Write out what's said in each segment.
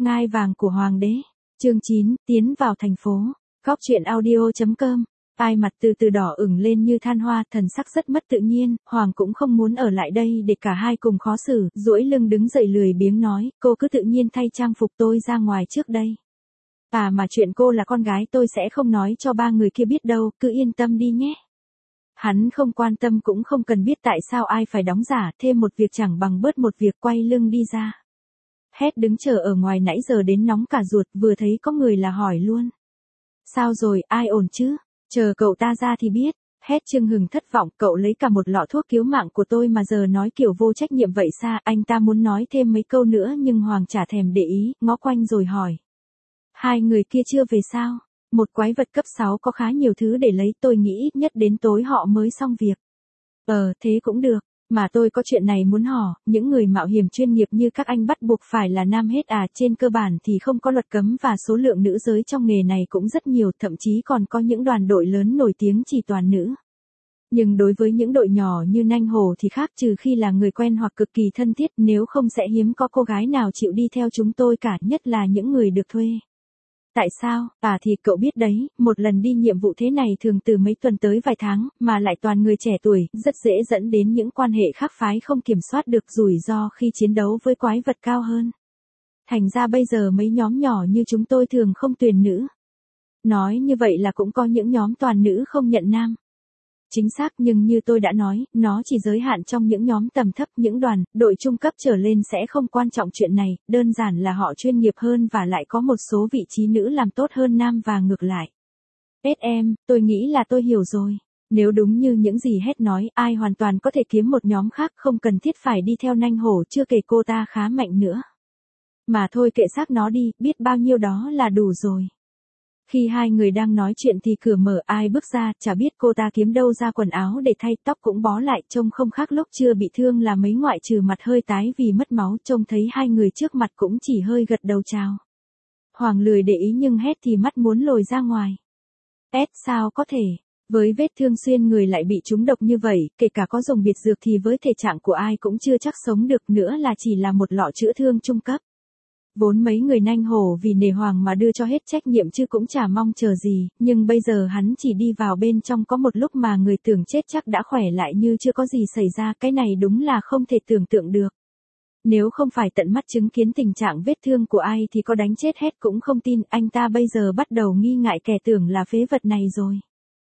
Ngai vàng của Hoàng đế. Chương 9, tiến vào thành phố. Góc truyện audio.com. Ai mặt từ từ đỏ ửng lên như than hoa, thần sắc rất mất tự nhiên, Hoàng cũng không muốn ở lại đây để cả hai cùng khó xử, duỗi lưng đứng dậy lười biếng nói, cô cứ tự nhiên thay trang phục tôi ra ngoài trước đây. Mà chuyện cô là con gái tôi sẽ không nói cho ba người kia biết đâu, cứ yên tâm đi nhé. Hắn không quan tâm cũng không cần biết tại sao ai phải đóng giả, thêm một việc chẳng bằng bớt một việc, quay lưng đi ra. Hét đứng chờ ở ngoài nãy giờ đến nóng cả ruột, vừa thấy có người là hỏi luôn. Sao rồi, ai ổn chứ? Chờ cậu ta ra thì biết. Hét Trương Hừng thất vọng, cậu lấy cả một lọ thuốc cứu mạng của tôi mà giờ nói kiểu vô trách nhiệm vậy sao? Anh ta muốn nói thêm mấy câu nữa nhưng Hoàng chả thèm để ý, ngó quanh rồi hỏi. Hai người kia chưa về sao? Một quái vật cấp 6 có khá nhiều thứ để lấy, tôi nghĩ ít nhất đến tối họ mới xong việc. Thế cũng được, mà tôi có chuyện này muốn hỏi, những người mạo hiểm chuyên nghiệp như các anh bắt buộc phải là nam hết à? Trên cơ bản thì không có luật cấm và số lượng nữ giới trong nghề này cũng rất nhiều, thậm chí còn có những đoàn đội lớn nổi tiếng chỉ toàn nữ. Nhưng đối với những đội nhỏ như Nanh Hổ thì khác, trừ khi là người quen hoặc cực kỳ thân thiết, nếu không sẽ hiếm có cô gái nào chịu đi theo chúng tôi cả, nhất là những người được thuê. Tại sao? Thì cậu biết đấy, một lần đi nhiệm vụ thế này thường từ mấy tuần tới vài tháng, mà lại toàn người trẻ tuổi, rất dễ dẫn đến những quan hệ khác phái không kiểm soát được, rủi ro khi chiến đấu với quái vật cao hơn. Thành ra bây giờ mấy nhóm nhỏ như chúng tôi thường không tuyển nữ. Nói như vậy là cũng có những nhóm toàn nữ không nhận nam. Chính xác, nhưng như tôi đã nói, nó chỉ giới hạn trong những nhóm tầm thấp, những đoàn, đội trung cấp trở lên sẽ không quan trọng chuyện này, đơn giản là họ chuyên nghiệp hơn và lại có một số vị trí nữ làm tốt hơn nam và ngược lại. Em, tôi nghĩ là tôi hiểu rồi. Nếu đúng như những gì Hết nói, ai hoàn toàn có thể kiếm một nhóm khác, không cần thiết phải đi theo Nanh Hổ, chưa kể cô ta khá mạnh nữa. Mà thôi kệ xác nó đi, biết bao nhiêu đó là đủ rồi. Khi hai người đang nói chuyện thì cửa mở, ai bước ra, chả biết cô ta kiếm đâu ra quần áo để thay, tóc cũng bó lại, trông không khác lúc chưa bị thương là mấy, ngoại trừ mặt hơi tái vì mất máu. Trông thấy hai người trước mặt cũng chỉ hơi gật đầu chào. Hoàng lười để ý nhưng Hết thì mắt muốn lồi ra ngoài. Sao có thể? Với vết thương xuyên người lại bị trúng độc như vậy, kể cả có dùng biệt dược thì với thể trạng của ai cũng chưa chắc sống được, nữa là chỉ là một lọ chữa thương trung cấp. Vốn mấy người Nanh Hổ vì nể Hoàng mà đưa cho hết trách nhiệm chứ cũng chả mong chờ gì, nhưng bây giờ hắn chỉ đi vào bên trong có một lúc mà người tưởng chết chắc đã khỏe lại như chưa có gì xảy ra, cái này đúng là không thể tưởng tượng được. Nếu không phải tận mắt chứng kiến tình trạng vết thương của ai thì có đánh chết Hết cũng không tin, anh ta bây giờ bắt đầu nghi ngại kẻ tưởng là phế vật này rồi.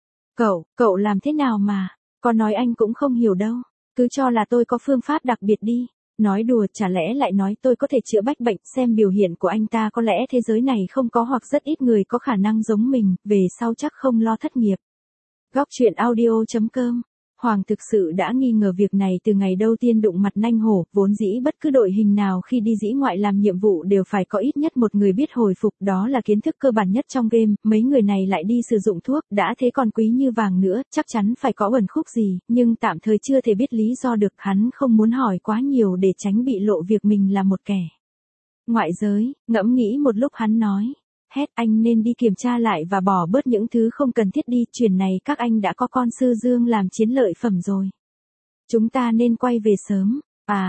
Cậu làm thế nào mà, có nói anh cũng không hiểu đâu, cứ cho là tôi có phương pháp đặc biệt đi. Nói đùa, chả lẽ lại nói tôi có thể chữa bách bệnh? Xem biểu hiện của anh ta có lẽ thế giới này không có hoặc rất ít người có khả năng giống mình, về sau chắc không lo thất nghiệp. Góc truyện audio.com. Hoàng thực sự đã nghi ngờ việc này từ ngày đầu tiên đụng mặt Nanh Hổ, vốn dĩ bất cứ đội hình nào khi đi dĩ ngoại làm nhiệm vụ đều phải có ít nhất một người biết hồi phục, đó là kiến thức cơ bản nhất trong game, mấy người này lại đi sử dụng thuốc, đã thế còn quý như vàng nữa, chắc chắn phải có uẩn khúc gì, nhưng tạm thời chưa thể biết lý do được, hắn không muốn hỏi quá nhiều để tránh bị lộ việc mình là một kẻ ngoại giới. Ngẫm nghĩ một lúc hắn nói. Hết, anh nên đi kiểm tra lại và bỏ bớt những thứ không cần thiết đi, chuyển này các anh đã có con sư dương làm chiến lợi phẩm rồi. Chúng ta nên quay về sớm.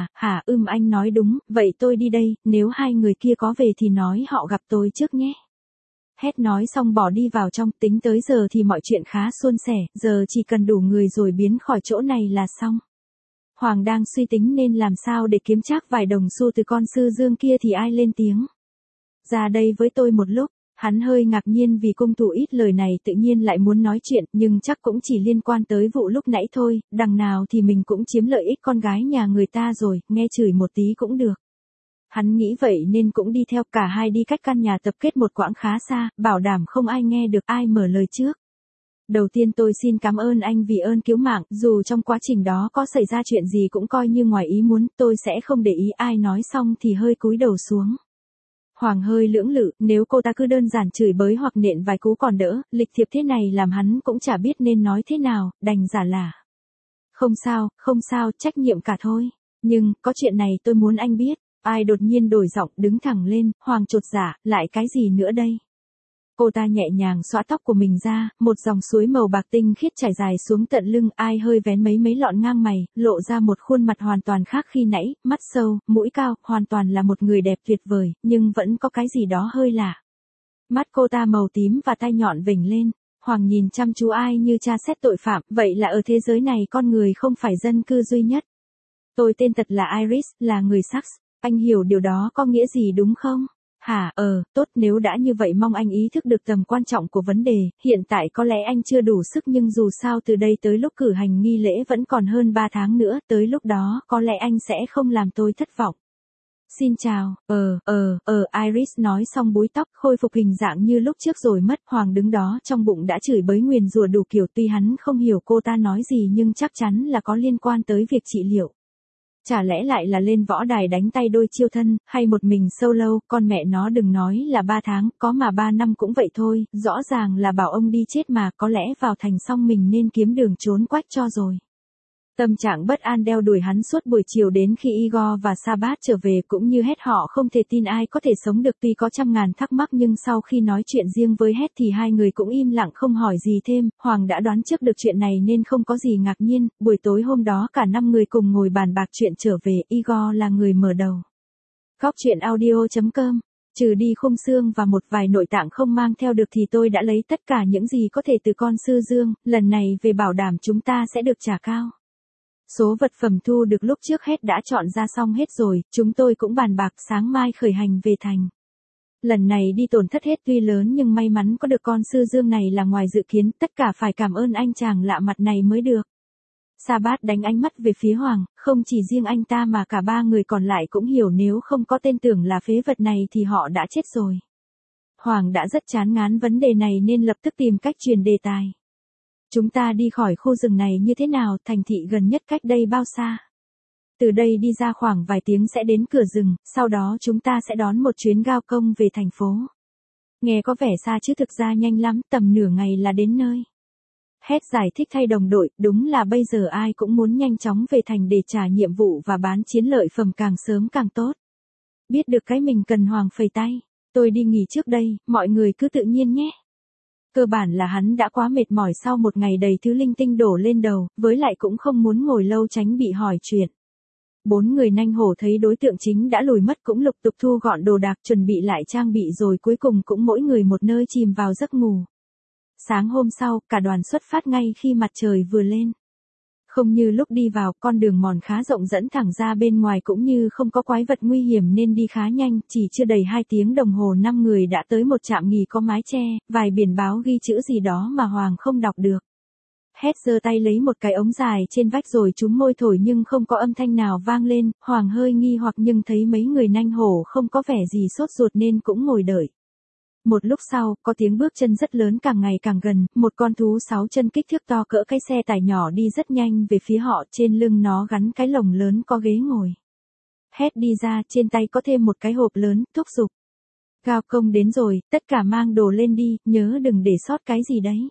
Anh nói đúng, vậy tôi đi đây, nếu hai người kia có về thì nói họ gặp tôi trước nhé. Hết nói xong bỏ đi vào trong, tính tới giờ thì mọi chuyện khá suôn sẻ, giờ chỉ cần đủ người rồi biến khỏi chỗ này là xong. Hoàng đang suy tính nên làm sao để kiếm trác vài đồng xu từ con sư dương kia thì ai lên tiếng. Ra đây với tôi một lúc. Hắn hơi ngạc nhiên vì cung thủ ít lời này tự nhiên lại muốn nói chuyện, nhưng chắc cũng chỉ liên quan tới vụ lúc nãy thôi, đằng nào thì mình cũng chiếm lợi ích con gái nhà người ta rồi, nghe chửi một tí cũng được. Hắn nghĩ vậy nên cũng đi theo, cả hai đi cách căn nhà tập kết một quãng khá xa, bảo đảm không ai nghe được, ai mở lời trước. Đầu tiên tôi xin cảm ơn anh vì ơn cứu mạng, dù trong quá trình đó có xảy ra chuyện gì cũng coi như ngoài ý muốn, tôi sẽ không để ý. Ai nói xong thì hơi cúi đầu xuống. Hoàng hơi lưỡng lự, nếu cô ta cứ đơn giản chửi bới hoặc nện vài cú còn đỡ, lịch thiệp thế này làm hắn cũng chả biết nên nói thế nào, đành giả lả. Không sao, trách nhiệm cả thôi. Nhưng, có chuyện này tôi muốn anh biết. Ai đột nhiên đổi giọng, đứng thẳng lên, Hoàng chột dạ, lại cái gì nữa đây? Cô ta nhẹ nhàng xõa tóc của mình ra, một dòng suối màu bạc tinh khiết chảy dài xuống tận lưng, ai hơi vén mấy lọn ngang mày, lộ ra một khuôn mặt hoàn toàn khác khi nãy, mắt sâu, mũi cao, hoàn toàn là một người đẹp tuyệt vời, nhưng vẫn có cái gì đó hơi lạ. Mắt cô ta màu tím và tai nhọn vểnh lên, Hoàng nhìn chăm chú ai như tra xét tội phạm, vậy là ở thế giới này con người không phải dân cư duy nhất. Tôi tên thật là Iris, là người Sax, anh hiểu điều đó có nghĩa gì đúng không? Hả, tốt, nếu đã như vậy mong anh ý thức được tầm quan trọng của vấn đề, hiện tại có lẽ anh chưa đủ sức nhưng dù sao từ đây tới lúc cử hành nghi lễ vẫn còn hơn 3 tháng nữa, tới lúc đó có lẽ anh sẽ không làm tôi thất vọng. Xin chào, Iris nói xong búi tóc, khôi phục hình dạng như lúc trước rồi mất, Hoàng đứng đó trong bụng đã chửi bới nguyền rủa đủ kiểu, tuy hắn không hiểu cô ta nói gì nhưng chắc chắn là có liên quan tới việc trị liệu. Chả lẽ lại là lên võ đài đánh tay đôi chiêu thân, hay một mình solo, con mẹ nó đừng nói là 3 tháng, có mà 3 năm cũng vậy thôi, rõ ràng là bảo ông đi chết mà, có lẽ vào thành xong mình nên kiếm đường trốn quách cho rồi. Tâm trạng bất an đeo đuổi hắn suốt buổi chiều đến khi Igor và Sabat trở về cũng như Hết họ không thể tin ai có thể sống được tuy có trăm ngàn thắc mắc nhưng sau khi nói chuyện riêng với Hết thì hai người cũng im lặng không hỏi gì thêm, Hoàng đã đoán trước được chuyện này nên không có gì ngạc nhiên, buổi tối hôm đó cả 5 người cùng ngồi bàn bạc chuyện trở về, Igor là người mở đầu. Góc chuyện audio.com, trừ đi khung xương và một vài nội tạng không mang theo được thì tôi đã lấy tất cả những gì có thể từ con sư dương, lần này về bảo đảm chúng ta sẽ được trả cao. Số vật phẩm thu được lúc trước Hết đã chọn ra xong hết rồi, chúng tôi cũng bàn bạc sáng mai khởi hành về thành. Lần này đi tổn thất Hết tuy lớn nhưng may mắn có được con sư dương này là ngoài dự kiến, tất cả phải cảm ơn anh chàng lạ mặt này mới được. Sabat đánh ánh mắt về phía Hoàng, không chỉ riêng anh ta mà cả 3 người còn lại cũng hiểu nếu không có tên tưởng là phế vật này thì họ đã chết rồi. Hoàng đã rất chán ngán vấn đề này nên lập tức tìm cách truyền đề tài. Chúng ta đi khỏi khu rừng này như thế nào, thành thị gần nhất cách đây bao xa? Từ đây đi ra khoảng vài tiếng sẽ đến cửa rừng, sau đó chúng ta sẽ đón một chuyến gao công về thành phố. Nghe có vẻ xa chứ thực ra nhanh lắm, tầm nửa ngày là đến nơi. Hết giải thích thay đồng đội, đúng là bây giờ ai cũng muốn nhanh chóng về thành để trả nhiệm vụ và bán chiến lợi phẩm càng sớm càng tốt. Biết được cái mình cần, Hoàng phẩy tay. Tôi đi nghỉ trước đây, mọi người cứ tự nhiên nhé. Cơ bản là hắn đã quá mệt mỏi sau một ngày đầy thứ linh tinh đổ lên đầu, với lại cũng không muốn ngồi lâu tránh bị hỏi chuyện. 4 người nanh hổ thấy đối tượng chính đã lùi mất cũng lục tục thu gọn đồ đạc chuẩn bị lại trang bị rồi cuối cùng cũng mỗi người một nơi chìm vào giấc ngủ. Sáng hôm sau, cả đoàn xuất phát ngay khi mặt trời vừa lên. Không như lúc đi vào, con đường mòn khá rộng dẫn thẳng ra bên ngoài cũng như không có quái vật nguy hiểm nên đi khá nhanh, chỉ chưa đầy 2 tiếng đồng hồ 5 người đã tới một trạm nghỉ có mái che, vài biển báo ghi chữ gì đó mà Hoàng không đọc được. Hết giơ tay lấy một cái ống dài trên vách rồi trúm môi thổi nhưng không có âm thanh nào vang lên, Hoàng hơi nghi hoặc nhưng thấy mấy người nanh hổ không có vẻ gì sốt ruột nên cũng ngồi đợi. Một lúc sau, có tiếng bước chân rất lớn càng ngày càng gần, một con thú 6 chân kích thước to cỡ cái xe tải nhỏ đi rất nhanh về phía họ, trên lưng nó gắn cái lồng lớn có ghế ngồi. Hết đi ra, trên tay có thêm một cái hộp lớn, thúc giục. Gao công đến rồi, tất cả mang đồ lên đi, nhớ đừng để sót cái gì đấy.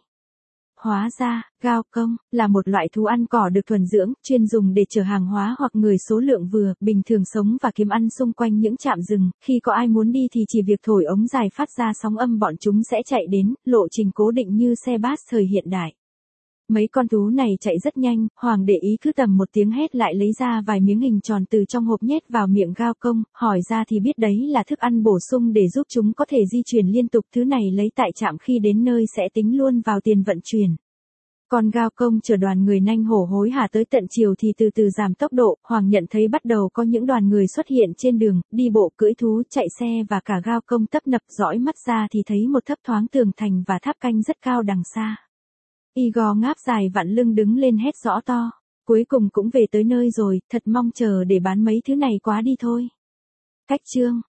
Hóa ra, gao công là một loại thú ăn cỏ được thuần dưỡng, chuyên dùng để chở hàng hóa hoặc người số lượng vừa, bình thường sống và kiếm ăn xung quanh những trạm rừng, khi có ai muốn đi thì chỉ việc thổi ống dài phát ra sóng âm bọn chúng sẽ chạy đến, lộ trình cố định như xe bus thời hiện đại. Mấy con thú này chạy rất nhanh, Hoàng để ý cứ tầm một tiếng Hết lại lấy ra vài miếng hình tròn từ trong hộp nhét vào miệng gao công, hỏi ra thì biết đấy là thức ăn bổ sung để giúp chúng có thể di chuyển liên tục, thứ này lấy tại trạm khi đến nơi sẽ tính luôn vào tiền vận chuyển. Còn gao công chở đoàn người nanh hổ hối hả tới tận chiều thì từ từ giảm tốc độ, Hoàng nhận thấy bắt đầu có những đoàn người xuất hiện trên đường, đi bộ, cưỡi thú, chạy xe và cả gao công tấp nập, dõi mắt ra thì thấy một thấp thoáng tường thành và tháp canh rất cao đằng xa. Igor ngáp dài vặn lưng đứng lên hét rõ to. Cuối cùng cũng về tới nơi rồi, thật mong chờ để bán mấy thứ này quá đi thôi. Cách chương.